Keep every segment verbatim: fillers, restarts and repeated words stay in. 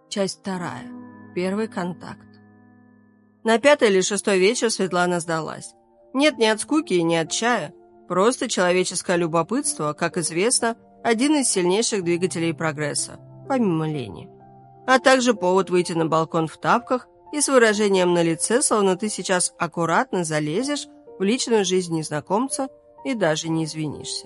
Часть вторая. Первый контакт. На пятый или шестой вечер Светлана сдалась. Нет, не от скуки и не от чая. Просто человеческое любопытство, как известно, один из сильнейших двигателей прогресса, помимо лени. А также повод выйти на балкон в тапках и с выражением на лице, словно ты сейчас аккуратно залезешь в личную жизнь незнакомца и даже не извинишься.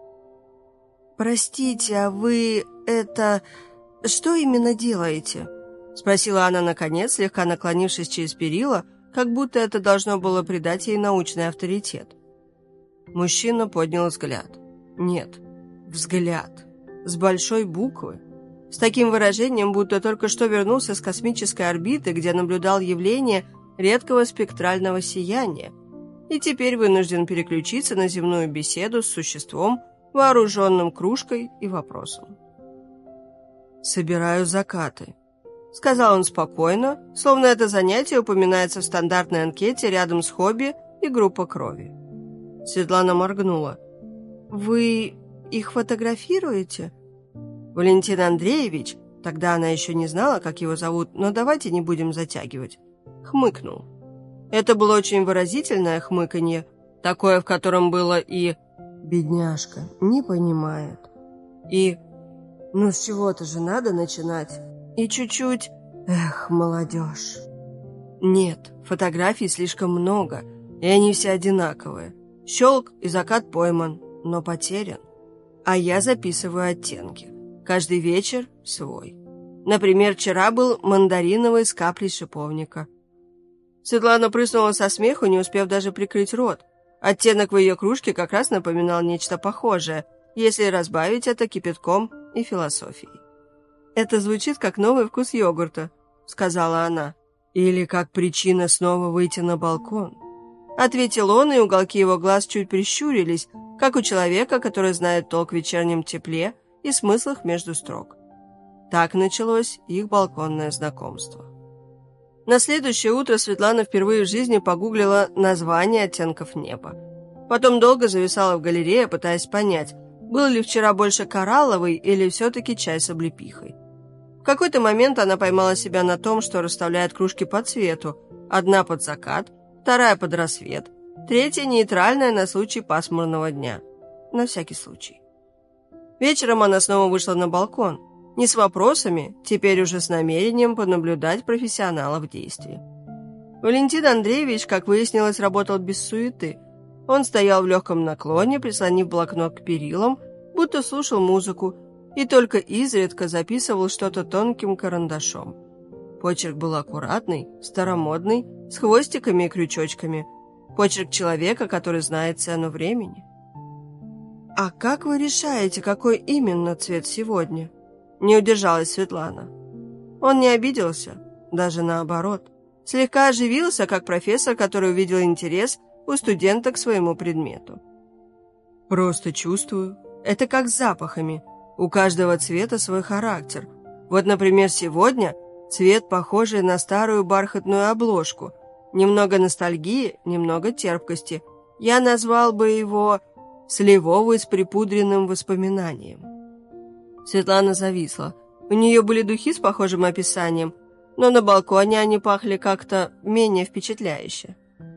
«Простите, а вы это... что именно делаете?» — спросила она наконец, слегка наклонившись через перила, как будто это должно было придать ей научный авторитет. Мужчина поднял взгляд. Нет, взгляд. С большой буквы. С таким выражением, будто только что вернулся с космической орбиты, где наблюдал явление редкого спектрального сияния, и теперь вынужден переключиться на земную беседу с существом, вооруженным кружкой и вопросом. «Собираю закаты», — сказал он спокойно, словно это занятие упоминается в стандартной анкете рядом с хобби и группа крови. Светлана моргнула. «Вы их фотографируете?» Валентин Андреевич, тогда она еще не знала, как его зовут, но давайте не будем затягивать, хмыкнул. Это было очень выразительное хмыканье, такое, в котором было и «бедняжка, не понимает», и «ну с чего-то же надо начинать», и чуть-чуть «эх, молодежь». Нет, фотографий слишком много, и они все одинаковые. Щелк, и закат пойман, но потерян. А я записываю оттенки. Каждый вечер свой. Например, вчера был мандариновый с каплей шиповника. Светлана прыснула со смеху, не успев даже прикрыть рот. Оттенок в ее кружке как раз напоминал нечто похожее, если разбавить это кипятком и философией. «Это звучит как новый вкус йогурта», — сказала она. «Или как причина снова выйти на балкон», — ответил он, и уголки его глаз чуть прищурились, как у человека, который знает толк в вечернем тепле и смыслах между строк. Так началось их балконное знакомство. На следующее утро Светлана впервые в жизни погуглила название оттенков неба. Потом долго зависала в галерее, пытаясь понять, был ли вчера больше коралловый или все-таки чай с облепихой. В какой-то момент она поймала себя на том, что расставляет кружки по цвету. Одна под закат, вторая под рассвет, третья нейтральная на случай пасмурного дня. На всякий случай. Вечером она снова вышла на балкон. Не с вопросами, теперь уже с намерением понаблюдать профессионала в действии. Валентин Андреевич, как выяснилось, работал без суеты. Он стоял в легком наклоне, прислонив блокнот к перилам, будто слушал музыку, и только изредка записывал что-то тонким карандашом. Почерк был аккуратный, старомодный, с хвостиками и крючочками. Почерк человека, который знает цену времени. «А как вы решаете, какой именно цвет сегодня?» Не удержалась Светлана. Он не обиделся, даже наоборот. Слегка оживился, как профессор, который увидел интерес у студента к своему предмету. «Просто чувствую. Это как с запахами. У каждого цвета свой характер. Вот, например, сегодня цвет, похожий на старую бархатную обложку. Немного ностальгии, немного терпкости. Я назвал бы его сливовый с припудренным воспоминанием». Светлана зависла. У нее были духи с похожим описанием, но на балконе они пахли как-то менее впечатляюще.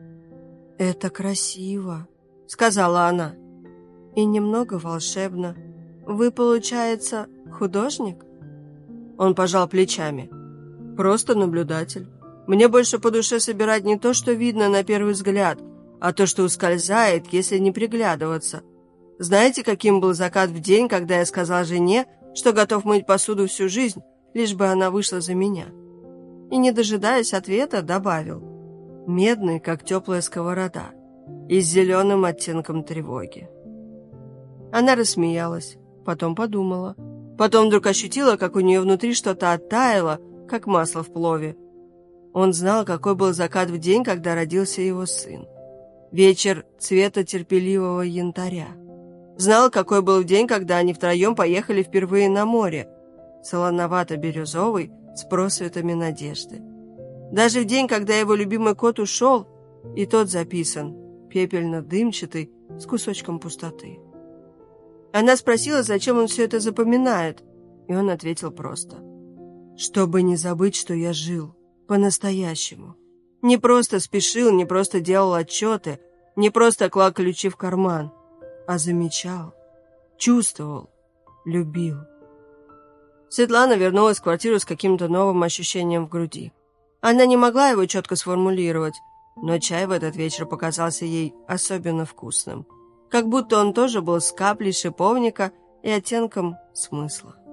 «Это красиво», — сказала она, — «и немного волшебно. Вы, получается, художник?» Он пожал плечами. «Просто наблюдатель. Мне больше по душе собирать не то, что видно на первый взгляд, а то, что ускользает, если не приглядываться. Знаете, каким был закат в день, когда я сказал жене, что готов мыть посуду всю жизнь, лишь бы она вышла за меня?» И, не дожидаясь ответа, добавил: «Медный, как теплая сковорода, и с зеленым оттенком тревоги». Она рассмеялась, потом подумала. Потом вдруг ощутила, как у нее внутри что-то оттаяло, как масло в плове. Он знал, какой был закат в день, когда родился его сын. Вечер цвета терпеливого янтаря. Знал, какой был день, когда они втроем поехали впервые на море. Солоновато-бирюзовый, с просветами надежды. Даже в день, когда его любимый кот ушел, и тот записан, пепельно-дымчатый, с кусочком пустоты. Она спросила, зачем он все это запоминает, и он ответил просто: чтобы не забыть, что я жил по-настоящему. Не просто спешил, не просто делал отчеты, не просто клал ключи в карман, а замечал, чувствовал, любил. Светлана вернулась в квартиру с каким-то новым ощущением в груди. Она не могла его четко сформулировать, но чай в этот вечер показался ей особенно вкусным. Как будто он тоже был с каплей шиповника и оттенком смысла.